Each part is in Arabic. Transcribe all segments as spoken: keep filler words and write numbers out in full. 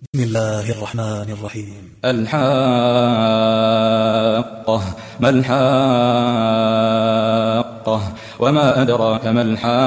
بسم الله الرحمن الرحيم. الحاقة ما الحاقة وما أدراك ما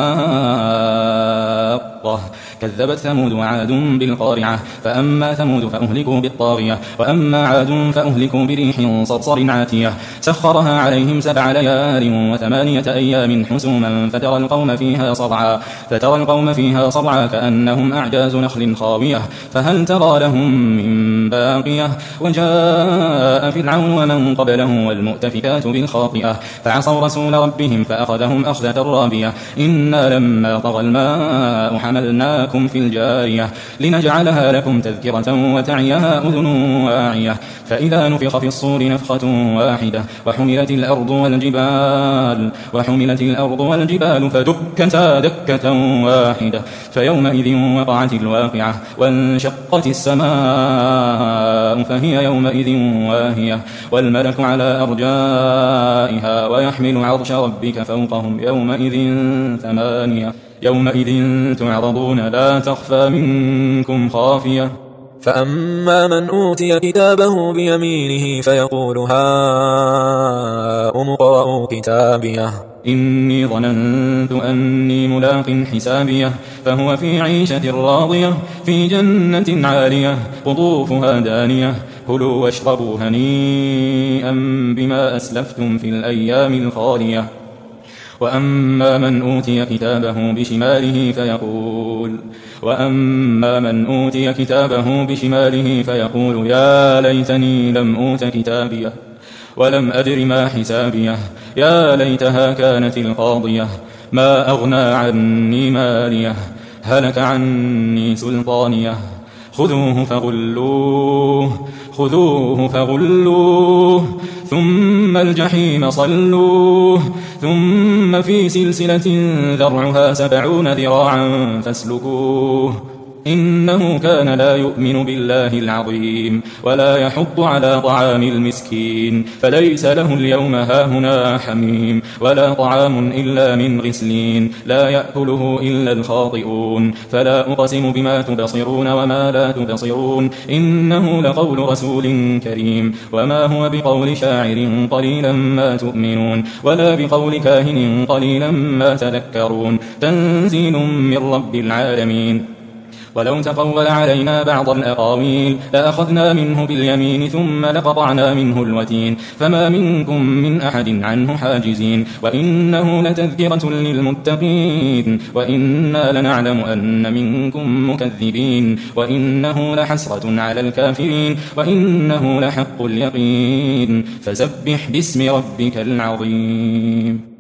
الحاقة كذبت ثمود وعاد بالقارعة فأما ثمود فأهلكوا بالطاغية وأما عاد فأهلكوا بريح صرصر عاتية سخرها عليهم سبع ليال وثمانية أيام حسوما فترى القوم فيها صرعا فترى القوم فيها صرعا كأنهم أعجاز نخل خاوية فهل ترى لهم من باقية وجاء فرعون ومن قبله والمؤتفكات بالخاطئة فعصوا رسول ربهم فأخذهم أخذة رابية إنا لما طغى الماء حملناكم في الجارية لنجعلها لكم تذكرة وتعيها أذن واعية فإذا نفخ في الصور نفخة واحدة وحملت الأرض والجبال وحملت الأرض والجبال فدكتا دكة واحدة فيومئذ وقعت الواقعة وانشقت السماء فهي يومئذ واهية والملك على أرجائها ويحمل عرش ربك فوقهم يومئذ ثمانية يومئذ تعرضون لا تخفى منكم خافية فأما من أوتي كتابه بيمينه فيقول هاؤم اقرءوا كتابيه إني ظننت أني ملاق حسابيه فهو في عيشة راضية في جنة عالية قطوفها دانية كلوا واشربوا هنيئا بما أسلفتم في الأيام الخالية وأما من أوتي كتابه بشماله فيقول وأما من أوتي كتابه بشماله فيقول يا ليتني لم أوت كتابيه ولم أدر ما حسابيه يا ليتها كانت القاضية ما أغنى عني ماليه هلك عني سلطانيه خذوه فغلوه خذوه فغلوه ثم الجحيم صلوه ثم في سلسلة ذرعها سبعون ذراعا فاسلكوه إنه كان لا يؤمن بالله العظيم ولا يحض على طعام المسكين فليس له اليوم هاهنا حميم ولا طعام إلا من غسلين لا يأكله إلا الخاطئون فلا أقسم بما تبصرون وما لا تبصرون إنه لقول رسول كريم وما هو بقول شاعر قليلا ما تؤمنون ولا بقول كاهن قليلا ما تذكرون تنزيل من رب العالمين ولو تقول علينا بعض الأقاويل لأخذنا منه باليمين ثم لقطعنا منه الوتين فما منكم من أحد عنه حاجزين وإنه لتذكرة للمتقين وإنا لنعلم أن منكم مكذبين وإنه لحسرة على الكافرين وإنه لحق اليقين فسبح باسم ربك العظيم.